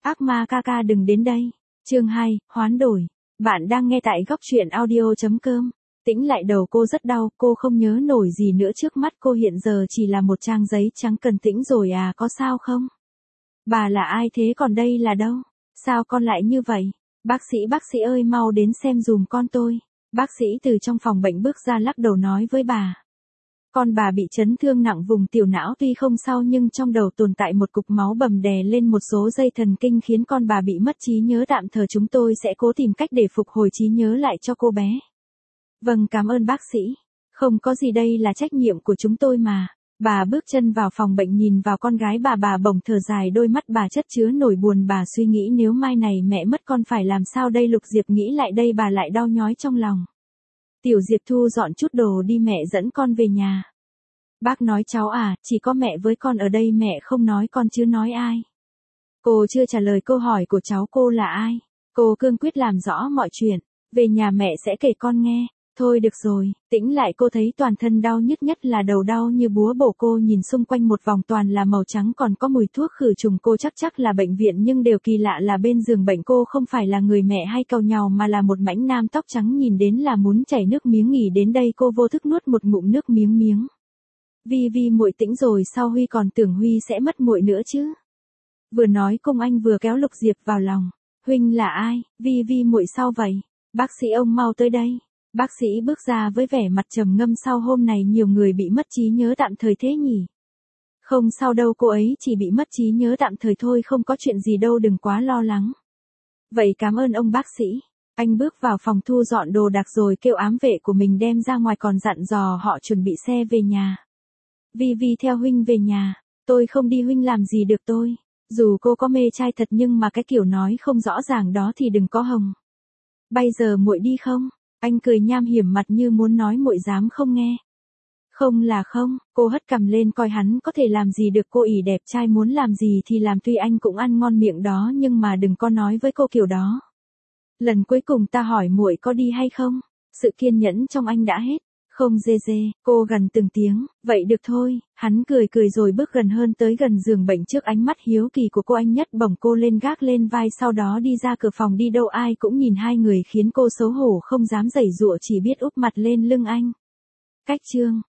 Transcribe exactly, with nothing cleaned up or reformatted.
Ác ma ca ca đừng đến đây. Chương hai, hoán đổi. Bạn đang nghe tại góc truyện audio.com. Tĩnh lại đầu cô rất đau, cô không nhớ nổi gì nữa, trước mắt cô hiện giờ chỉ là một trang giấy trắng. Cần Tĩnh rồi à, có sao không? Bà là ai thế, còn đây là đâu? Sao con lại như vậy? Bác sĩ, bác sĩ ơi, mau đến xem dùm con tôi. Bác sĩ từ trong phòng bệnh bước ra lắc đầu nói với bà. Con bà bị chấn thương nặng vùng tiểu não, tuy không sao nhưng trong đầu tồn tại một cục máu bầm đè lên một số dây thần kinh khiến con bà bị mất trí nhớ tạm thời. Chúng tôi sẽ cố tìm cách để phục hồi trí nhớ lại cho cô bé. Vâng, cảm ơn bác sĩ. Không có gì, đây là trách nhiệm của chúng tôi mà. Bà bước chân vào phòng bệnh, nhìn vào con gái bà bà bỗng thở dài, đôi mắt bà chất chứa nỗi buồn. Bà suy nghĩ nếu mai này mẹ mất con phải làm sao đây. Lục Diệp nghĩ lại đây bà lại đau nhói trong lòng. Tiểu Diệp thu dọn chút đồ đi, mẹ dẫn con về nhà. Bác nói cháu à, chỉ có mẹ với con ở đây, mẹ không nói con chứ nói ai. Cô chưa trả lời câu hỏi của cháu, cô là ai? Cô cương quyết làm rõ mọi chuyện. Về nhà mẹ sẽ kể con nghe. Thôi được rồi, Tĩnh lại, cô thấy toàn thân đau nhức, nhất là đầu đau như búa bổ. Cô nhìn xung quanh một vòng toàn là màu trắng, còn có mùi thuốc khử trùng. Cô chắc chắc là bệnh viện, nhưng điều kỳ lạ là bên giường bệnh cô không phải là người mẹ hay cầu nhàu mà là một mãnh nam tóc trắng, nhìn đến là muốn chảy nước miếng. Nghỉ đến đây cô vô thức nuốt một ngụm nước miếng miếng. Vi Vi muội Tĩnh rồi sao, Huy còn tưởng Huy sẽ mất muội nữa chứ. Vừa nói cùng anh vừa kéo Lục Diệp vào lòng. Huynh là ai? Vi Vi muội sao vậy? Bác sĩ, ông mau tới đây. Bác sĩ bước ra với vẻ mặt trầm ngâm. Sao hôm này nhiều người bị mất trí nhớ tạm thời thế nhỉ? Không sao đâu, cô ấy chỉ bị mất trí nhớ tạm thời thôi, không có chuyện gì đâu, đừng quá lo lắng. Vậy cảm ơn ông bác sĩ. Anh bước vào phòng thu dọn đồ đạc rồi kêu ám vệ của mình đem ra ngoài, còn dặn dò họ chuẩn bị xe về nhà. Vi Vi theo Huynh về nhà. Tôi không đi, Huynh làm gì được tôi. Dù cô có mê trai thật nhưng mà cái kiểu nói không rõ ràng đó thì đừng có hòng. Bây giờ muội đi không? Anh cười nham hiểm mặt như muốn nói muội dám không nghe. Không là không. Cô hất cằm lên coi hắn có thể làm gì được. Cô ỷ đẹp trai muốn làm gì thì làm, tuy anh cũng ăn ngon miệng đó nhưng mà đừng có nói với cô kiểu đó. Lần cuối cùng ta hỏi muội có đi hay không? Sự kiên nhẫn trong anh đã hết. Không dê dê, cô gần từng tiếng. Vậy được thôi. Hắn cười cười rồi bước gần hơn, tới gần giường bệnh. Trước ánh mắt hiếu kỳ của cô, anh nhấc bổng cô lên gác lên vai, sau đó đi ra cửa phòng. Đi đâu ai cũng nhìn hai người khiến cô xấu hổ không dám giãy giụa, chỉ biết úp mặt lên lưng anh. Cách chương